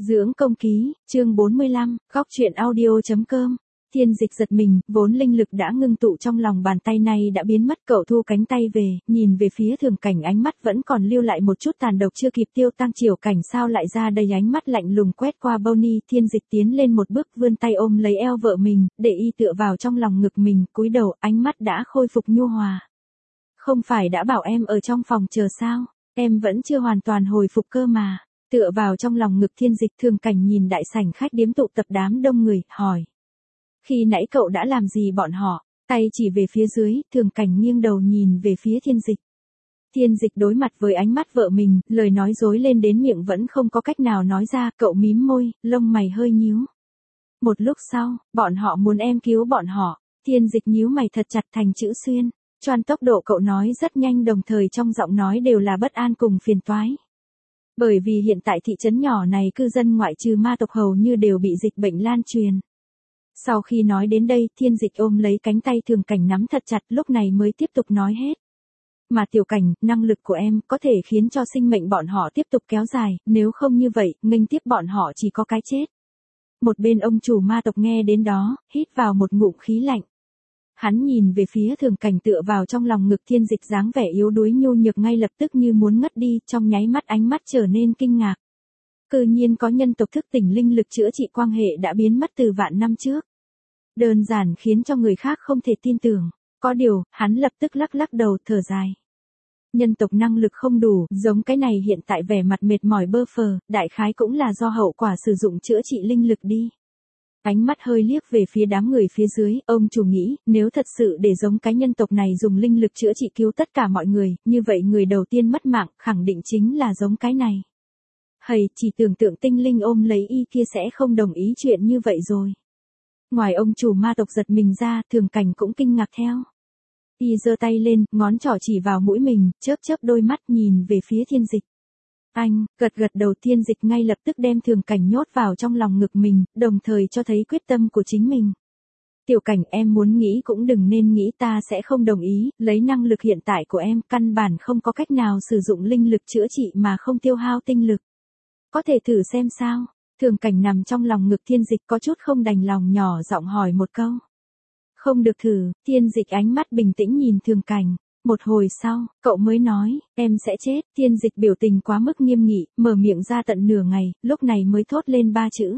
Dưỡng công ký, chương 45, góc truyện audio.com. Thiên Dịch giật mình, vốn linh lực đã ngưng tụ trong lòng bàn tay này đã biến mất. Cậu thu cánh tay về, nhìn về phía Thường Cảnh, ánh mắt vẫn còn lưu lại một chút tàn độc chưa kịp tiêu tăng. Chiều Cảnh sao lại ra đầy ánh mắt lạnh lùng quét qua Bonnie. Thiên Dịch tiến lên một bước, vươn tay ôm lấy eo vợ mình, để y tựa vào trong lòng ngực mình, cúi đầu, ánh mắt đã khôi phục nhu hòa. Không phải đã bảo em ở trong phòng chờ sao, em vẫn chưa hoàn toàn hồi phục cơ mà. Tựa vào trong lòng ngực Thiên Dịch, Thường Cảnh nhìn đại sảnh khách điếm tụ tập đám đông người, hỏi. Khi nãy cậu đã làm gì bọn họ? Tay chỉ về phía dưới, Thường Cảnh nghiêng đầu nhìn về phía Thiên Dịch. Thiên Dịch đối mặt với ánh mắt vợ mình, lời nói dối lên đến miệng vẫn không có cách nào nói ra. Cậu mím môi, lông mày hơi nhíu. Một lúc sau, bọn họ muốn em cứu bọn họ. Thiên Dịch nhíu mày thật chặt thành chữ xuyên. Choan tốc độ cậu nói rất nhanh, đồng thời trong giọng nói đều là bất an cùng phiền toái. Bởi vì hiện tại thị trấn nhỏ này cư dân ngoại trừ ma tộc hầu như đều bị dịch bệnh lan truyền. Sau khi nói đến đây, Thiên Dịch ôm lấy cánh tay Thường Cảnh nắm thật chặt, lúc này mới tiếp tục nói hết. Mà Tiểu Cảnh, năng lực của em có thể khiến cho sinh mệnh bọn họ tiếp tục kéo dài, nếu không như vậy, nghênh tiếp bọn họ chỉ có cái chết. Một bên ông chủ ma tộc nghe đến đó, hít vào một ngụm khí lạnh. Hắn nhìn về phía Thường Cảnh tựa vào trong lòng ngực Thiên Dịch, dáng vẻ yếu đuối nhu nhược ngay lập tức như muốn ngất đi, trong nháy mắt ánh mắt trở nên kinh ngạc. Cư nhiên có nhân tộc thức tỉnh linh lực chữa trị quan hệ đã biến mất từ vạn năm trước. Đơn giản khiến cho người khác không thể tin tưởng. Có điều, hắn lập tức lắc lắc đầu thở dài. Nhân tộc năng lực không đủ, giống cái này hiện tại vẻ mặt mệt mỏi bơ phờ, đại khái cũng là do hậu quả sử dụng chữa trị linh lực đi. Ánh mắt hơi liếc về phía đám người phía dưới, ông chủ nghĩ, nếu thật sự để giống cái nhân tộc này dùng linh lực chữa trị cứu tất cả mọi người, như vậy người đầu tiên mất mạng, khẳng định chính là giống cái này. Hầy, chỉ tưởng tượng tinh linh ôm lấy y kia sẽ không đồng ý chuyện như vậy rồi. Ngoài ông chủ ma tộc giật mình ra, Thường Cảnh cũng kinh ngạc theo. Y giơ tay lên, ngón trỏ chỉ vào mũi mình, chớp chớp đôi mắt nhìn về phía Thiên Dịch. Anh, gật gật đầu. Thiên Dịch ngay lập tức đem Thường Cảnh nhốt vào trong lòng ngực mình, đồng thời cho thấy quyết tâm của chính mình. Tiểu Cảnh, em muốn nghĩ cũng đừng nên nghĩ ta sẽ không đồng ý, lấy năng lực hiện tại của em, căn bản không có cách nào sử dụng linh lực chữa trị mà không tiêu hao tinh lực. Có thể thử xem sao? Thường Cảnh nằm trong lòng ngực Thiên Dịch có chút không đành lòng nhỏ giọng hỏi một câu. Không được thử. Thiên Dịch ánh mắt bình tĩnh nhìn Thường Cảnh. Một hồi sau, cậu mới nói, em sẽ chết. Thiên Dịch biểu tình quá mức nghiêm nghị, mở miệng ra tận nửa ngày, lúc này mới thốt lên 3 chữ.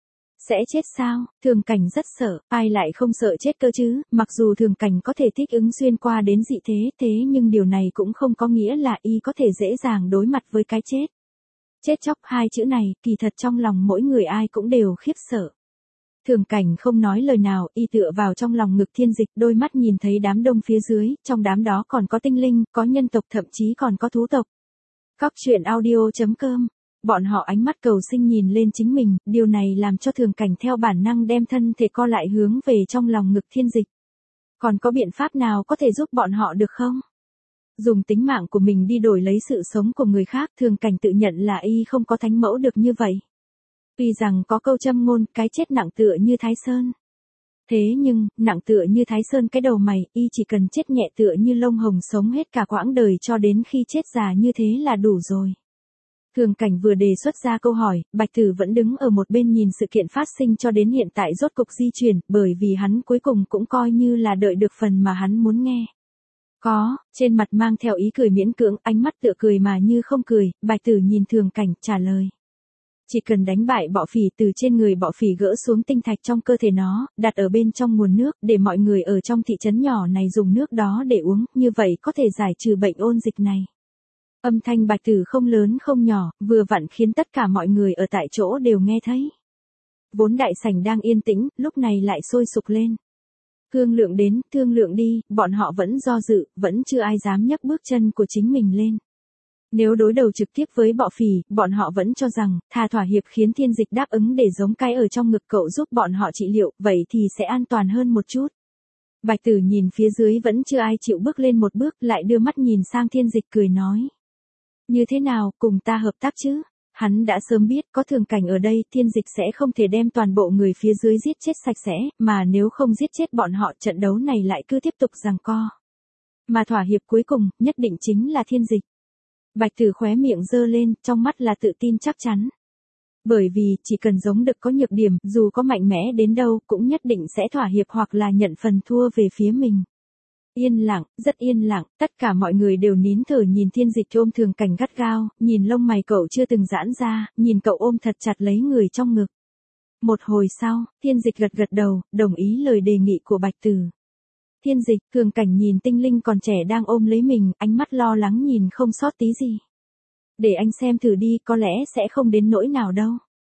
Sẽ chết sao? Thường Cảnh rất sợ, ai lại không sợ chết cơ chứ, mặc dù Thường Cảnh có thể thích ứng xuyên qua đến dị thế, nhưng điều này cũng không có nghĩa là y có thể dễ dàng đối mặt với cái chết. Chết chóc, hai chữ này, kỳ thật trong lòng mỗi người ai cũng đều khiếp sợ. Thường Cảnh không nói lời nào, y tựa vào trong lòng ngực Thiên Dịch, đôi mắt nhìn thấy đám đông phía dưới, trong đám đó còn có tinh linh, có nhân tộc, thậm chí còn có thú tộc. Góc truyện audio.com. Bọn họ ánh mắt cầu sinh nhìn lên chính mình, điều này làm cho Thường Cảnh theo bản năng đem thân thể co lại hướng về trong lòng ngực Thiên Dịch. Còn có biện pháp nào có thể giúp bọn họ được không? Dùng tính mạng của mình đi đổi lấy sự sống của người khác, Thường Cảnh tự nhận là y không có thánh mẫu được như vậy. Tuy rằng có câu châm ngôn, cái chết nặng tựa như Thái Sơn. Thế nhưng, nặng tựa như Thái Sơn cái đầu mày, y chỉ cần chết nhẹ tựa như lông hồng sống hết cả quãng đời cho đến khi chết già như thế là đủ rồi. Thường Cảnh vừa đề xuất ra câu hỏi, Bạch Tử vẫn đứng ở một bên nhìn sự kiện phát sinh cho đến hiện tại rốt cục di chuyển, bởi vì hắn cuối cùng cũng coi như là đợi được phần mà hắn muốn nghe. Có, trên mặt mang theo ý cười miễn cưỡng, ánh mắt tựa cười mà như không cười, Bạch Tử nhìn Thường Cảnh, trả lời. Chỉ cần đánh bại bọ phỉ, từ trên người bọ phỉ gỡ xuống tinh thạch trong cơ thể nó, đặt ở bên trong nguồn nước, để mọi người ở trong thị trấn nhỏ này dùng nước đó để uống, như vậy có thể giải trừ bệnh ôn dịch này. Âm thanh Bạch Tử không lớn không nhỏ, vừa vặn khiến tất cả mọi người ở tại chỗ đều nghe thấy. Vốn đại sảnh đang yên tĩnh, lúc này lại sôi sục lên. Thương lượng đến, thương lượng đi, bọn họ vẫn do dự, vẫn chưa ai dám nhấc bước chân của chính mình lên. Nếu đối đầu trực tiếp với bọ phỉ, bọn họ vẫn cho rằng, thà thỏa hiệp khiến Thiên Dịch đáp ứng để giống cái ở trong ngực cậu giúp bọn họ trị liệu, vậy thì sẽ an toàn hơn một chút. Bạch Tử nhìn phía dưới vẫn chưa ai chịu bước lên một bước, lại đưa mắt nhìn sang Thiên Dịch cười nói. Như thế nào, cùng ta hợp tác chứ? Hắn đã sớm biết có Thường Cảnh ở đây, Thiên Dịch sẽ không thể đem toàn bộ người phía dưới giết chết sạch sẽ, mà nếu không giết chết bọn họ trận đấu này lại cứ tiếp tục giằng co. Mà thỏa hiệp cuối cùng, nhất định chính là Thiên Dịch. Bạch Tử khóe miệng giơ lên, trong mắt là tự tin chắc chắn. Bởi vì, chỉ cần giống đực có nhược điểm, dù có mạnh mẽ đến đâu, cũng nhất định sẽ thỏa hiệp hoặc là nhận phần thua về phía mình. Yên lặng, rất yên lặng, tất cả mọi người đều nín thở nhìn Thiên Dịch ôm Thường Cảnh gắt gao, nhìn lông mày cậu chưa từng giãn ra, nhìn cậu ôm thật chặt lấy người trong ngực. Một hồi sau, Thiên Dịch gật gật đầu, đồng ý lời đề nghị của Bạch Tử. Thiên Dịch, Thường Cảnh nhìn tinh linh còn trẻ đang ôm lấy mình, ánh mắt lo lắng nhìn không sót tí gì. Để anh xem thử đi, có lẽ sẽ không đến nỗi nào đâu.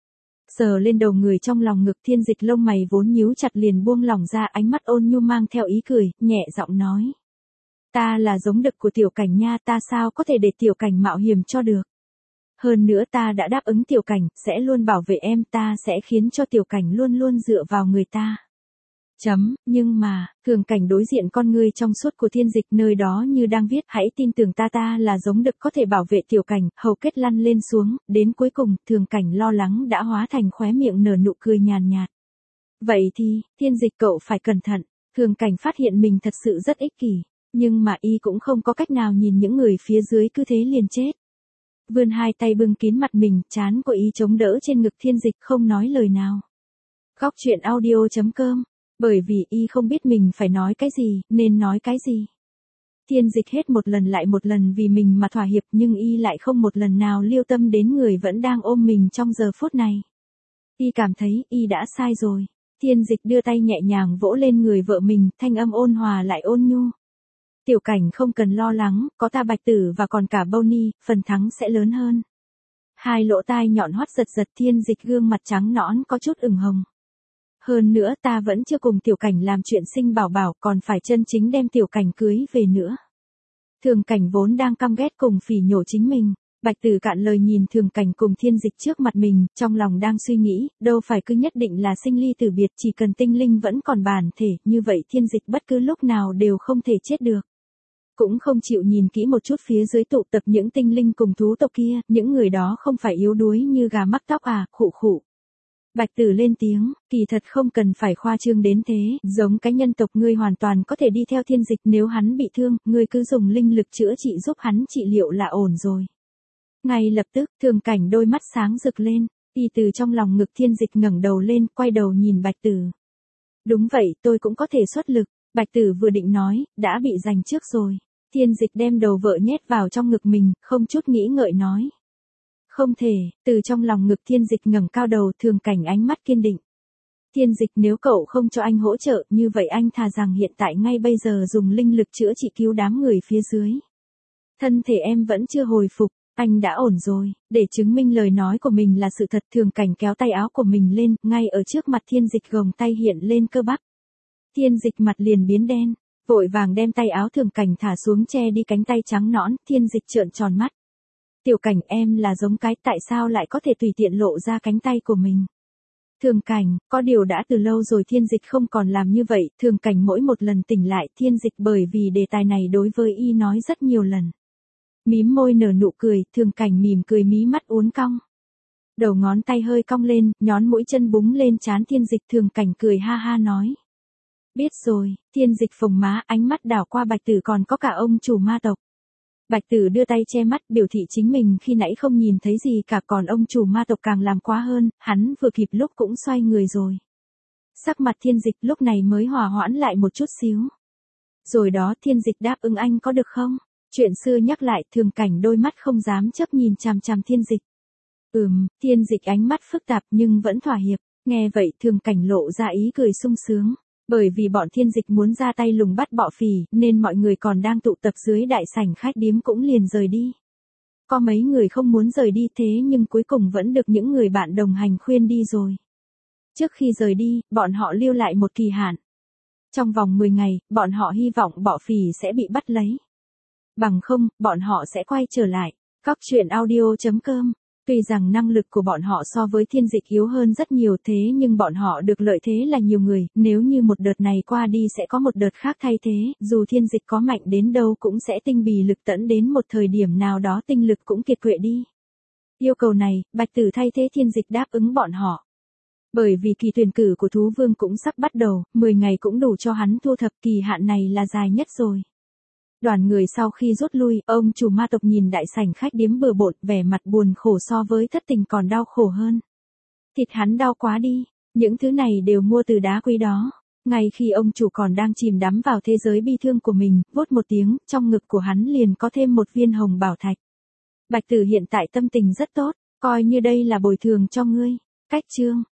Sờ lên đầu người trong lòng ngực Thiên Dịch lông mày vốn nhíu chặt liền buông lỏng ra, ánh mắt ôn nhu mang theo ý cười, nhẹ giọng nói. Ta là giống đực của Tiểu Cảnh nha, ta sao có thể để Tiểu Cảnh mạo hiểm cho được. Hơn nữa ta đã đáp ứng Tiểu Cảnh, sẽ luôn bảo vệ em, ta sẽ khiến cho Tiểu Cảnh luôn luôn dựa vào người ta. Nhưng mà, Thường Cảnh đối diện con ngươi trong suốt của Thiên Dịch nơi đó như đang viết, hãy tin tưởng ta là giống đực có thể bảo vệ Tiểu Cảnh, hầu kết lăn lên xuống, đến cuối cùng, Thường Cảnh lo lắng đã hóa thành khóe miệng nở nụ cười nhàn nhạt. Vậy thì, Thiên Dịch cậu phải cẩn thận, Thường Cảnh phát hiện mình thật sự rất ích kỷ, nhưng mà y cũng không có cách nào nhìn những người phía dưới cứ thế liền chết. Vươn hai tay bưng kín mặt mình, trán của y chống đỡ trên ngực Thiên Dịch không nói lời nào. Góc truyện audio.com. Bởi vì y không biết mình phải nói cái gì, nên nói cái gì. Thiên Dịch hết một lần lại một lần vì mình mà thỏa hiệp nhưng y lại không một lần nào lưu tâm đến người vẫn đang ôm mình trong giờ phút này. Y cảm thấy y đã sai rồi. Thiên Dịch đưa tay nhẹ nhàng vỗ lên người vợ mình, thanh âm ôn hòa lại ôn nhu. Tiểu Cảnh không cần lo lắng, có ta Bạch Tử và còn cả Bonnie, phần thắng sẽ lớn hơn. Hai lỗ tai nhọn hoắt giật giật Thiên Dịch gương mặt trắng nõn có chút ửng hồng. Hơn nữa ta vẫn chưa cùng Tiểu Cảnh làm chuyện sinh bảo bảo, còn phải chân chính đem Tiểu Cảnh cưới về nữa. Thường Cảnh vốn đang căm ghét cùng phỉ nhổ chính mình, Bạch Tử cạn lời nhìn Thường Cảnh cùng Thiên Dịch trước mặt mình, trong lòng đang suy nghĩ, đâu phải cứ nhất định là sinh ly tử biệt, chỉ cần tinh linh vẫn còn bản thể, như vậy Thiên Dịch bất cứ lúc nào đều không thể chết được. Cũng không chịu nhìn kỹ một chút phía dưới tụ tập những tinh linh cùng thú tộc kia, những người đó không phải yếu đuối như gà mắc tóc à, khụ khụ. Bạch Tử lên tiếng, kỳ thật không cần phải khoa trương đến thế, giống cái nhân tộc ngươi hoàn toàn có thể đi theo Thiên Dịch, nếu hắn bị thương, ngươi cứ dùng linh lực chữa trị giúp hắn trị liệu là ổn rồi. Ngay lập tức, Thường Cảnh đôi mắt sáng rực lên, y từ trong lòng ngực Thiên Dịch ngẩng đầu lên, quay đầu nhìn Bạch Tử. Đúng vậy, tôi cũng có thể xuất lực, Bạch Tử vừa định nói, đã bị giành trước rồi. Thiên Dịch đem đầu vợ nhét vào trong ngực mình, không chút nghĩ ngợi nói. Không thể, từ trong lòng ngực Thiên Dịch ngẩng cao đầu, Thường Cảnh ánh mắt kiên định. Thiên Dịch, nếu cậu không cho anh hỗ trợ, như vậy anh thà rằng hiện tại ngay bây giờ dùng linh lực chữa trị cứu đám người phía dưới. Thân thể em vẫn chưa hồi phục, anh đã ổn rồi, để chứng minh lời nói của mình là sự thật. Thường Cảnh kéo tay áo của mình lên, ngay ở trước mặt Thiên Dịch gồng tay hiện lên cơ bắp. Thiên Dịch mặt liền biến đen, vội vàng đem tay áo Thường Cảnh thả xuống che đi cánh tay trắng nõn, Thiên Dịch trợn tròn mắt. Tiểu Cảnh, em là giống cái, tại sao lại có thể tùy tiện lộ ra cánh tay của mình? Thường Cảnh, có điều đã từ lâu rồi Thiên Dịch không còn làm như vậy, Thường Cảnh mỗi một lần tỉnh lại Thiên Dịch bởi vì đề tài này đối với y nói rất nhiều lần. Mím môi nở nụ cười, Thường Cảnh mỉm cười mí mắt uốn cong. Đầu ngón tay hơi cong lên, nhón mũi chân búng lên trán Thiên Dịch, Thường Cảnh cười ha ha nói. Biết rồi, Thiên Dịch phồng má, ánh mắt đảo qua Bạch Tử còn có cả ông chủ ma tộc. Bạch Tử đưa tay che mắt biểu thị chính mình khi nãy không nhìn thấy gì cả, còn ông chủ ma tộc càng làm quá hơn, hắn vừa kịp lúc cũng xoay người rồi. Sắc mặt Thiên Dịch lúc này mới hòa hoãn lại một chút xíu. Rồi đó, Thiên Dịch đáp ứng anh có được không? Chuyện xưa nhắc lại, Thường Cảnh đôi mắt không dám chớp nhìn chằm chằm Thiên Dịch. Thiên Dịch ánh mắt phức tạp nhưng vẫn thỏa hiệp, nghe vậy Thường Cảnh lộ ra ý cười sung sướng. Bởi vì bọn Thiên Dịch muốn ra tay lùng bắt bọ phì, nên mọi người còn đang tụ tập dưới đại sảnh khách điếm cũng liền rời đi. Có mấy người không muốn rời đi thế nhưng cuối cùng vẫn được những người bạn đồng hành khuyên đi rồi. Trước khi rời đi, bọn họ lưu lại một kỳ hạn. Trong vòng 10 ngày, bọn họ hy vọng bọ phì sẽ bị bắt lấy. Bằng không, bọn họ sẽ quay trở lại. Góc truyện audio.com. Tuy rằng năng lực của bọn họ so với Thiên Dịch yếu hơn rất nhiều thế nhưng bọn họ được lợi thế là nhiều người, nếu như một đợt này qua đi sẽ có một đợt khác thay thế, dù Thiên Dịch có mạnh đến đâu cũng sẽ tinh bì lực tẫn đến một thời điểm nào đó tinh lực cũng kiệt quệ đi. Yêu cầu này, Bạch Tử thay thế Thiên Dịch đáp ứng bọn họ. Bởi vì kỳ tuyển cử của Thú Vương cũng sắp bắt đầu, 10 ngày cũng đủ cho hắn thu thập, kỳ hạn này là dài nhất rồi. Đoàn người sau khi rút lui, ông chủ ma tộc nhìn đại sảnh khách điếm bừa bộn, vẻ mặt buồn khổ so với thất tình còn đau khổ hơn. Thịt hắn đau quá đi, những thứ này đều mua từ đá quý đó. Ngay khi ông chủ còn đang chìm đắm vào thế giới bi thương của mình, vút một tiếng, trong ngực của hắn liền có thêm một viên hồng bảo thạch. Bạch Tử hiện tại tâm tình rất tốt, coi như đây là bồi thường cho ngươi. Cách chương